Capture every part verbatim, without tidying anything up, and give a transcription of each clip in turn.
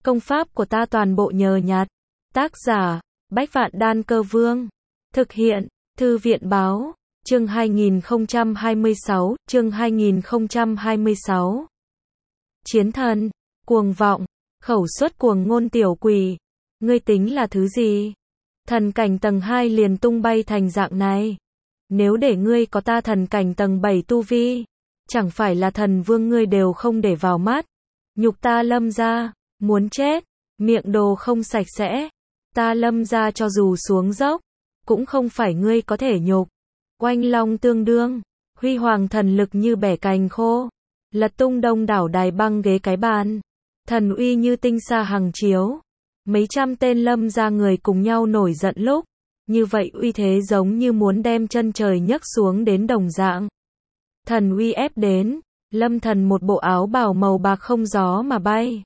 Công pháp của ta toàn bộ nhờ nhặt. Tác giả, Bách Vạn Đan Cơ Vương. Thực hiện, Thư viện Báo. Chương hai nghìn không trăm hai mươi sáu, chương hai nghìn không trăm hai mươi sáu. Chiến thần, cuồng vọng, khẩu xuất cuồng ngôn tiểu quỷ. Ngươi tính là thứ gì? Thần cảnh tầng hai liền tung bay thành dạng này. Nếu để ngươi có ta thần cảnh tầng bảy tu vi, chẳng phải là thần vương ngươi đều không để vào mắt. Nhục ta Lâm gia, muốn chết, miệng đồ không sạch sẽ. Ta Lâm gia cho dù xuống dốc, cũng không phải ngươi có thể nhục. Oanh long tương đương, huy hoàng thần lực như bẻ cành khô, lật tung đông đảo đài băng ghế cái bàn. Thần uy như tinh sa hằng chiếu. Mấy trăm tên Lâm gia người cùng nhau nổi giận lúc, như vậy uy thế giống như muốn đem chân trời nhấc xuống đến đồng dạng. Thần uy ép đến, Lâm thần một bộ áo bào màu bạc không gió mà bay.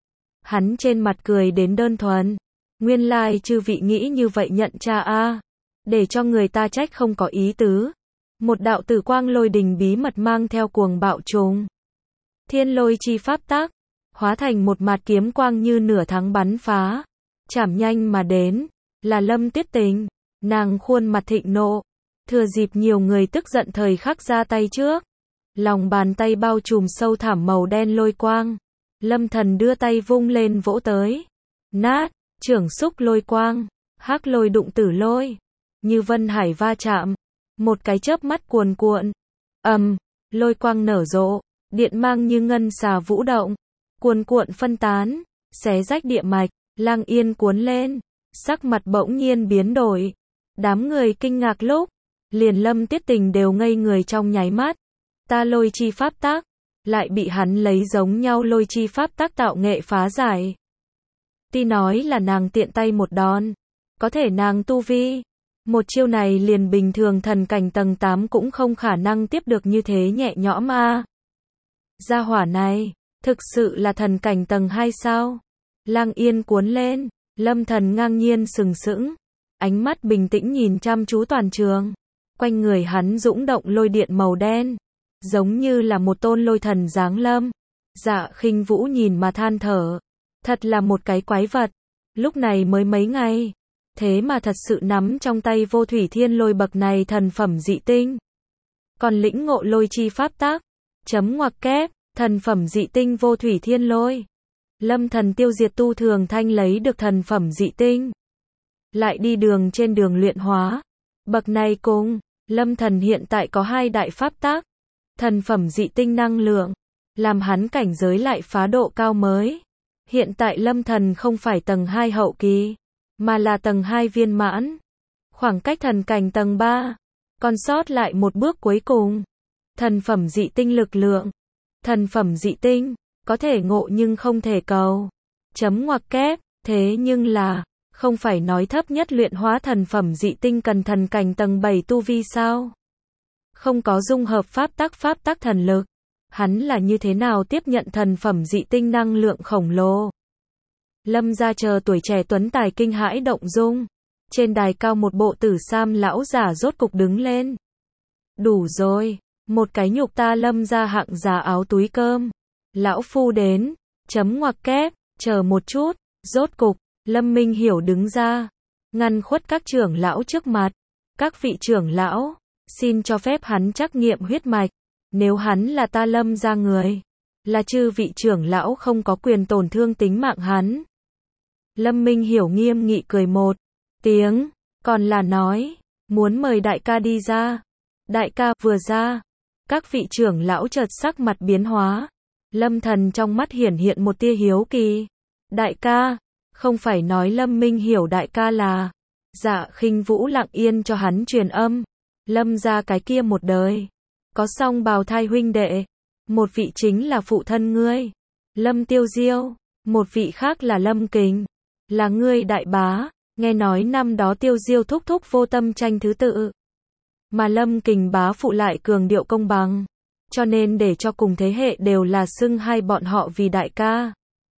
Hắn trên mặt cười đến đơn thuần. Nguyên lai chư vị nghĩ như vậy nhận cha a, để cho người ta trách không có ý tứ. Một đạo tử quang lôi đình bí mật mang theo cuồng bạo trùng. Thiên lôi chi pháp tác, hóa thành một mạt kiếm quang như nửa tháng bắn phá. Chảm nhanh mà đến, là Lâm Tuyết Tình. Nàng khuôn mặt thịnh nộ, thừa dịp nhiều người tức giận thời khắc ra tay trước. Lòng bàn tay bao trùm sâu thẳm màu đen lôi quang. Lâm thần đưa tay vung lên vỗ tới. Nát, trưởng xúc lôi quang, hắc lôi đụng tử lôi. Như vân hải va chạm, một cái chớp mắt cuồn cuộn. Ầm, um, lôi quang nở rộ, điện mang như ngân xà vũ động, cuồn cuộn phân tán, xé rách địa mạch. Lang Yên cuốn lên, sắc mặt bỗng nhiên biến đổi. Đám người kinh ngạc lúc, liền Lâm Tuyết Tình đều ngây người trong nháy mắt. Ta lôi chi pháp tác, lại bị hắn lấy giống nhau lôi chi pháp tác tạo nghệ phá giải. Tuy nói là nàng tiện tay một đòn, có thể nàng tu vi, một chiêu này liền bình thường thần cảnh tầng tám cũng không khả năng tiếp được như thế nhẹ nhõm a. Gia hỏa này, thực sự là thần cảnh tầng hai sao? Lang Yên cuốn lên, Lâm thần ngang nhiên sừng sững, ánh mắt bình tĩnh nhìn chăm chú toàn trường. Quanh người hắn dũng động lôi điện màu đen, giống như là một tôn lôi thần giáng lâm. Dạ Khinh Vũ nhìn mà than thở, thật là một cái quái vật, lúc này mới mấy ngày, thế mà thật sự nắm trong tay vô thủy thiên lôi bậc này thần phẩm dị tinh. Còn lĩnh ngộ lôi chi pháp tác, chấm ngoặc kép, thần phẩm dị tinh vô thủy thiên lôi. Lâm thần tiêu diệt tu thường thanh lấy được thần phẩm dị tinh, lại đi đường trên đường luyện hóa. Bậc này cùng, Lâm thần hiện tại có hai đại pháp tác, thần phẩm dị tinh năng lượng, làm hắn cảnh giới lại phá độ cao mới. Hiện tại Lâm thần không phải tầng hai hậu kỳ, mà là tầng hai viên mãn. Khoảng cách thần cảnh tầng ba, còn sót lại một bước cuối cùng. Thần phẩm dị tinh lực lượng. Thần phẩm dị tinh, có thể ngộ nhưng không thể cầu. Chấm ngoặc kép, thế nhưng là, không phải nói thấp nhất luyện hóa thần phẩm dị tinh cần thần cảnh tầng bảy tu vi sao? Không có dung hợp pháp tắc pháp tắc thần lực, hắn là như thế nào tiếp nhận thần phẩm dị tinh năng lượng khổng lồ? Lâm gia chờ tuổi trẻ tuấn tài kinh hãi động dung. Trên đài cao một bộ tử sam lão giả rốt cục đứng lên. Đủ rồi, một cái nhục ta Lâm gia hạng giá áo túi cơm. Lão phu đến, chấm ngoặc kép, chờ một chút, rốt cục, Lâm Minh Hiểu đứng ra, ngăn khuất các trưởng lão trước mặt. Các vị trưởng lão, xin cho phép hắn trắc nghiệm huyết mạch, nếu hắn là ta Lâm gia người, là chư vị trưởng lão không có quyền tổn thương tính mạng hắn. Lâm Minh Hiểu nghiêm nghị cười một tiếng, còn là nói, muốn mời đại ca đi ra. Đại ca vừa ra, các vị trưởng lão chợt sắc mặt biến hóa. Lâm thần trong mắt hiển hiện một tia hiếu kỳ. Đại ca, không phải nói Lâm Minh Hiểu đại ca là. Dạ Khinh Vũ lặng yên cho hắn truyền âm. Lâm gia cái kia một đời, có song bào thai huynh đệ. Một vị chính là phụ thân ngươi, Lâm Tiêu Diêu. Một vị khác là Lâm Kình, là ngươi đại bá. Nghe nói năm đó Tiêu Diêu thúc thúc vô tâm tranh thứ tự, mà Lâm Kình bá phụ lại cường điệu công bằng, cho nên để cho cùng thế hệ đều là xưng hai bọn họ vì đại ca.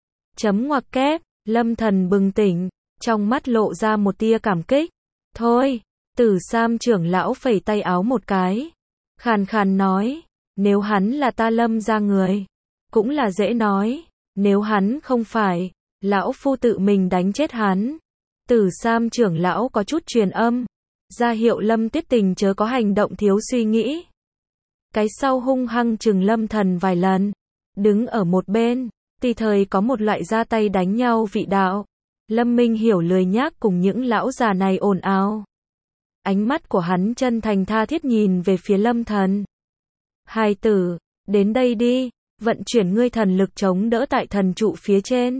Chấm ngoặc kép, Lâm thần bừng tỉnh, trong mắt lộ ra một tia cảm kích. Thôi, Tử Sam trưởng lão phẩy tay áo một cái, khàn khàn nói, nếu hắn là ta Lâm gia người, cũng là dễ nói, nếu hắn không phải, Lão phu tự mình đánh chết hắn. Tử Sam trưởng lão có chút truyền âm, ra hiệu Lâm Tuyết Tình chớ có hành động thiếu suy nghĩ. Cái sau hung hăng chừng Lâm Thần vài lần, đứng ở một bên, tùy thời có một loại ra tay đánh nhau vị đạo. Lâm Minh Hiểu lười nhác cùng những lão già này ồn ào. Ánh mắt của hắn chân thành tha thiết nhìn về phía Lâm Thần. Hài tử, đến đây đi, vận chuyển ngươi thần lực chống đỡ tại thần trụ phía trên.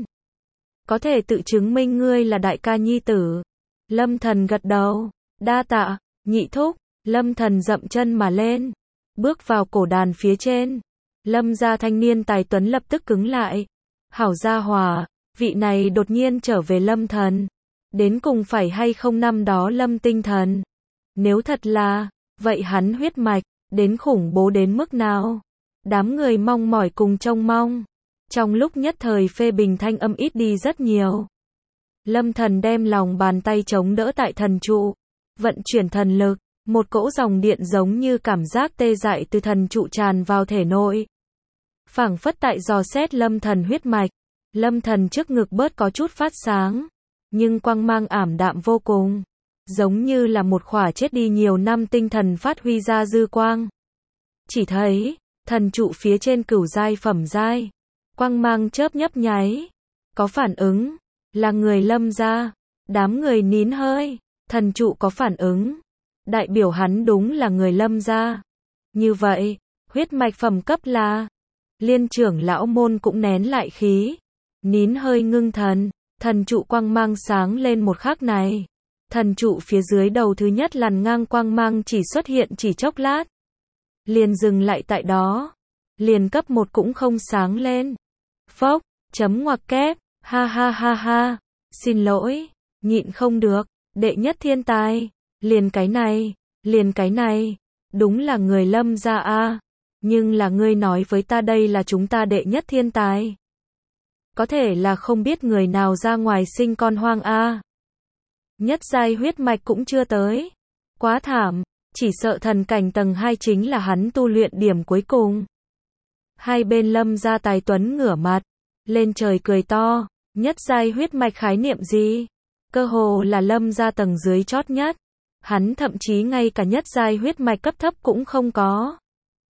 Có thể tự chứng minh ngươi là đại ca nhi tử. Lâm Thần gật đầu, đa tạ, nhị thúc. Lâm Thần dậm chân mà lên, bước vào cổ đàn phía trên. Lâm gia thanh niên tài tuấn lập tức cứng lại. Hảo gia hòa, vị này đột nhiên trở về Lâm Thần. Đến cùng phải hay không năm đó Lâm tinh thần? Nếu thật là, vậy hắn huyết mạch, đến khủng bố đến mức nào? Đám người mong mỏi cùng trông mong. Trong lúc nhất thời phê bình thanh âm ít đi rất nhiều. Lâm Thần đem lòng bàn tay chống đỡ tại thần trụ, vận chuyển thần lực, một cỗ dòng điện giống như cảm giác tê dại từ thần trụ tràn vào thể nội. Phảng phất tại dò xét Lâm Thần huyết mạch, Lâm Thần trước ngực bớt có chút phát sáng, nhưng quang mang ảm đạm vô cùng, giống như là một khỏa chết đi nhiều năm tinh thần phát huy ra dư quang. Chỉ thấy, thần trụ phía trên cửu giai phẩm giai, quang mang chớp nhấp nháy, có phản ứng, là người Lâm gia. Đám người nín hơi, thần trụ có phản ứng, đại biểu hắn đúng là người Lâm gia. Như vậy, huyết mạch phẩm cấp là, Liên trưởng lão môn cũng nén lại khí, nín hơi ngưng thần, thần trụ quang mang sáng lên một khắc này. Thần trụ phía dưới đầu thứ nhất làn ngang quang mang chỉ xuất hiện chỉ chốc lát, liền dừng lại tại đó, liền cấp một cũng không sáng lên. Phốc, chấm ngoặc kép, ha ha ha ha, xin lỗi, nhịn không được, đệ nhất thiên tài, liền cái này, liền cái này, đúng là người Lâm gia a, nhưng là ngươi nói với ta đây là chúng ta đệ nhất thiên tài. Có thể là không biết người nào ra ngoài sinh con hoang a. Nhất giai huyết mạch cũng chưa tới. Quá thảm, chỉ sợ thần cảnh tầng hai chính là hắn tu luyện điểm cuối cùng. Hai bên Lâm gia tài tuấn ngửa mặt lên trời cười to, nhất giai huyết mạch khái niệm gì? Cơ hồ là Lâm gia tầng dưới chót nhất. Hắn thậm chí ngay cả nhất giai huyết mạch cấp thấp cũng không có.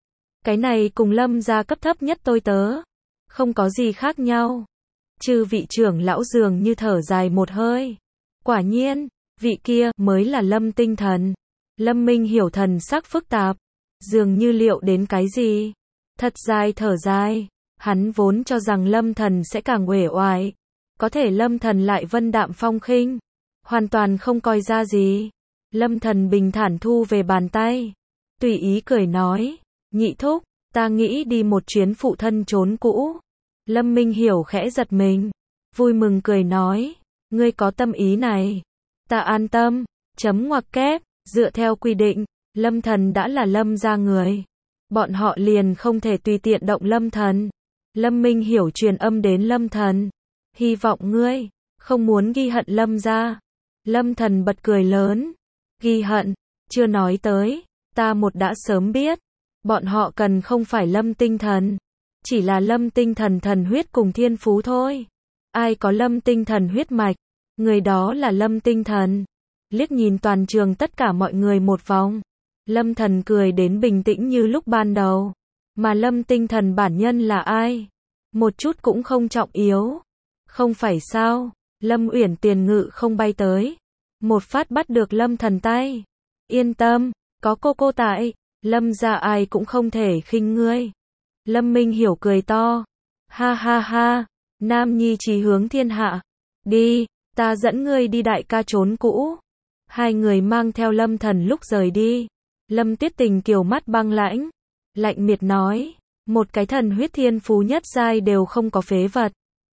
Cái này cùng Lâm gia cấp thấp nhất tôi tớ, không có gì khác nhau. Chư vị trưởng lão dường như thở dài một hơi. Quả nhiên, vị kia mới là Lâm tinh thần. Lâm Minh Hiểu thần sắc phức tạp, dường như liệu đến cái gì. Thật dài thở dài, hắn vốn cho rằng Lâm thần sẽ càng uể oải. Có thể Lâm thần lại vân đạm phong khinh, hoàn toàn không coi ra gì. Lâm thần bình thản thu về bàn tay, tùy ý cười nói, nhị thúc, ta nghĩ đi một chuyến phụ thân trốn cũ. Lâm Minh Hiểu khẽ giật mình, vui mừng cười nói, ngươi có tâm ý này, ta an tâm. Chấm ngoặc kép, dựa theo quy định, Lâm thần đã là Lâm gia người, bọn họ liền không thể tùy tiện động Lâm thần. Lâm Minh Hiểu truyền âm đến Lâm thần, hy vọng ngươi không muốn ghi hận Lâm gia. Lâm thần bật cười lớn, ghi hận, chưa nói tới, ta một đã sớm biết, bọn họ cần không phải Lâm tinh thần, chỉ là Lâm tinh thần thần huyết cùng thiên phú thôi. Ai có Lâm tinh thần huyết mạch, người đó là Lâm tinh thần. Liếc nhìn toàn trường tất cả mọi người một vòng, Lâm thần cười đến bình tĩnh như lúc ban đầu. Mà Lâm tinh thần bản nhân là ai? Một chút cũng không trọng yếu. Không phải sao? Lâm Uyển tiền ngự không bay tới, một phát bắt được Lâm thần tay. Yên tâm, có cô cô tại, Lâm gia ai cũng không thể khinh ngươi. Lâm Minh Hiểu cười to, ha ha ha, nam nhi chí hướng thiên hạ. Đi, ta dẫn ngươi đi đại ca trốn cũ. Hai người mang theo Lâm thần lúc rời đi. Lâm Tuyết Tình kiều mắt băng lãnh, lạnh miệt nói, một cái thần huyết thiên phú nhất giai đều không có phế vật,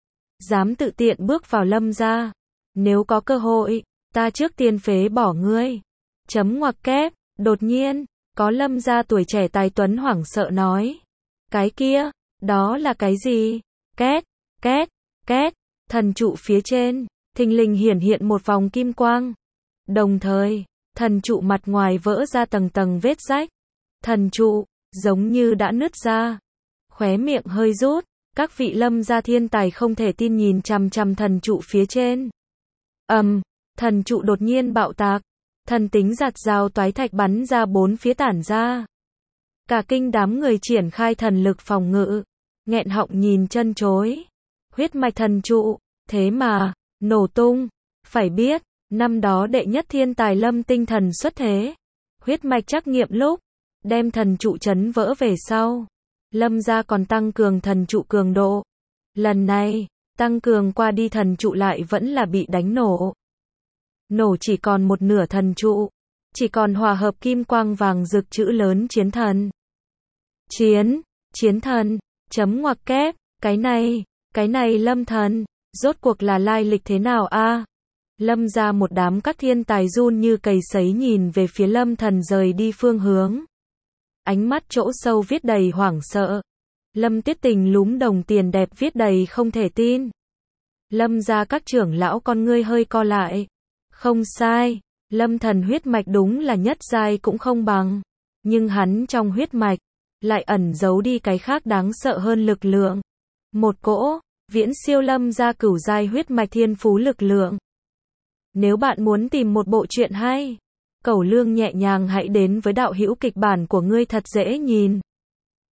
dám tự tiện bước vào Lâm gia, nếu có cơ hội, ta trước tiên phế bỏ ngươi. Chấm ngoặc kép, đột nhiên, có Lâm gia tuổi trẻ tài tuấn hoảng sợ nói, cái kia, đó là cái gì? Két, két, két, thần trụ phía trên, thình lình hiển hiện một vòng kim quang. Đồng thời, thần trụ mặt ngoài vỡ ra tầng tầng vết rách. Thần trụ, giống như đã nứt ra. Khóe miệng hơi rút, Các vị Lâm gia thiên tài không thể tin nhìn chằm chằm thần trụ phía trên. Ầm, um, thần trụ đột nhiên bạo tạc, thần tính giạt rào toái thạch bắn ra bốn phía tản ra. Cả kinh đám người triển khai thần lực phòng ngự, nghẹn họng nhìn chân chối. Huyết mạch thần trụ, thế mà, nổ tung. Phải biết, năm đó đệ nhất thiên tài Lâm tinh thần xuất thế. Huyết mạch trắc nghiệm lúc, đem thần trụ chấn vỡ về sau. Lâm gia còn tăng cường thần trụ cường độ. Lần này, tăng cường qua đi thần trụ lại vẫn là bị đánh nổ. Nổ chỉ còn một nửa thần trụ. Chỉ còn hòa hợp kim quang vàng rực chữ lớn chiến thần. Chiến, chiến thần, chấm ngoặc kép, cái này, cái này Lâm thần, rốt cuộc là lai lịch thế nào a? Lâm gia một đám các thiên tài run như cầy sấy nhìn về phía Lâm thần rời đi phương hướng. Ánh mắt chỗ sâu viết đầy hoảng sợ. Lâm Tuyết Tình lúm đồng tiền đẹp viết đầy không thể tin. Lâm gia các trưởng lão con ngươi hơi co lại. Không sai, Lâm thần huyết mạch đúng là nhất giai cũng không bằng. Nhưng hắn trong huyết mạch, lại ẩn giấu đi cái khác đáng sợ hơn lực lượng. Một cỗ, viễn siêu Lâm gia cửu giai huyết mạch thiên phú lực lượng. Nếu bạn muốn tìm một bộ truyện hay, Cẩu Lương nhẹ nhàng hãy đến với đạo hữu kịch bản của ngươi thật dễ nhìn.